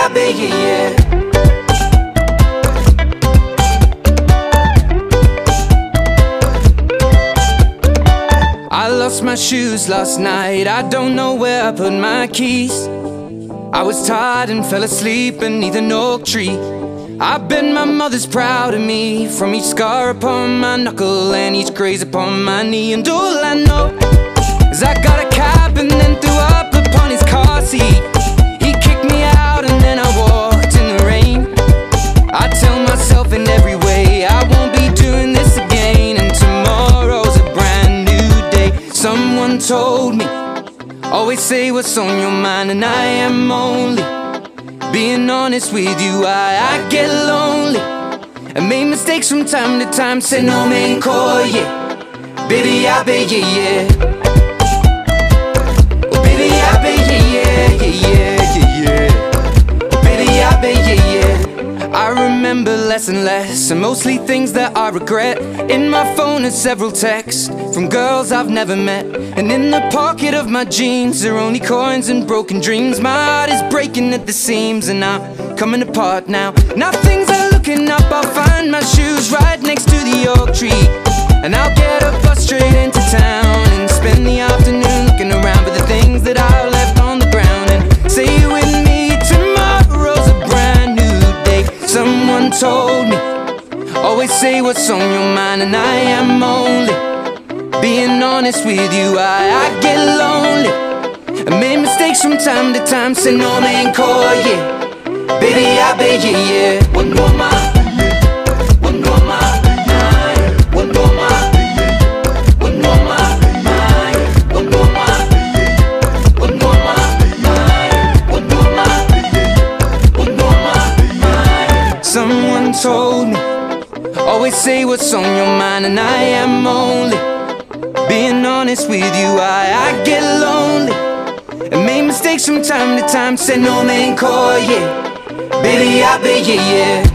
I bet, yeah, yeah. I lost my shoes last night, I don't know where I put my keys. I was tired and fell asleep beneath an oak tree. I bet my mother's proud of me, from each scar upon my knuckle and each graze upon my knee. And all I know is I got a cab and then threw up upon his car seat. He kicked me out and then I walked in the rain. I tell myself in every way I won't be doing this again, and tomorrow's a brand new day. Someone told me, always say what's on your mind, and I am only being honest with you. I get lonely and make mistakes from time to time. Say no man call, yeah. Baby, I bet, yeah, yeah. Oh, baby, I bet, yeah, yeah, yeah, yeah, yeah. Baby, I bet, yeah, yeah. I remember less and less, and mostly things that I regret. In my phone are several texts from girls I've never met, and in the pocket of my jeans are only coins and broken dreams. My heart is breaking at the seams and I'm coming apart now. Now things are looking up, I'll find my shoes right next to the oak tree, and I'll get a bus straight into town and spend the afternoon looking around for the things that I left on the ground. And say you with me, tomorrow's a brand new day. Someone told me, always say what's on your mind, and I am only being honest with you. I get lonely and make mistakes from time to time. Say no man call, yeah. Baby, I bet, yeah, yeah. One more mile, one more mile, nine. One more mile, one more mile, nine. One more mile, one more mile, nine. One more mile, one more mile, nine. Someone told me, always say what's on your mind, and I am only being honest with you. I get lonely and make mistakes from time to time. Say no man call, yeah. Baby, I bet, yeah, yeah.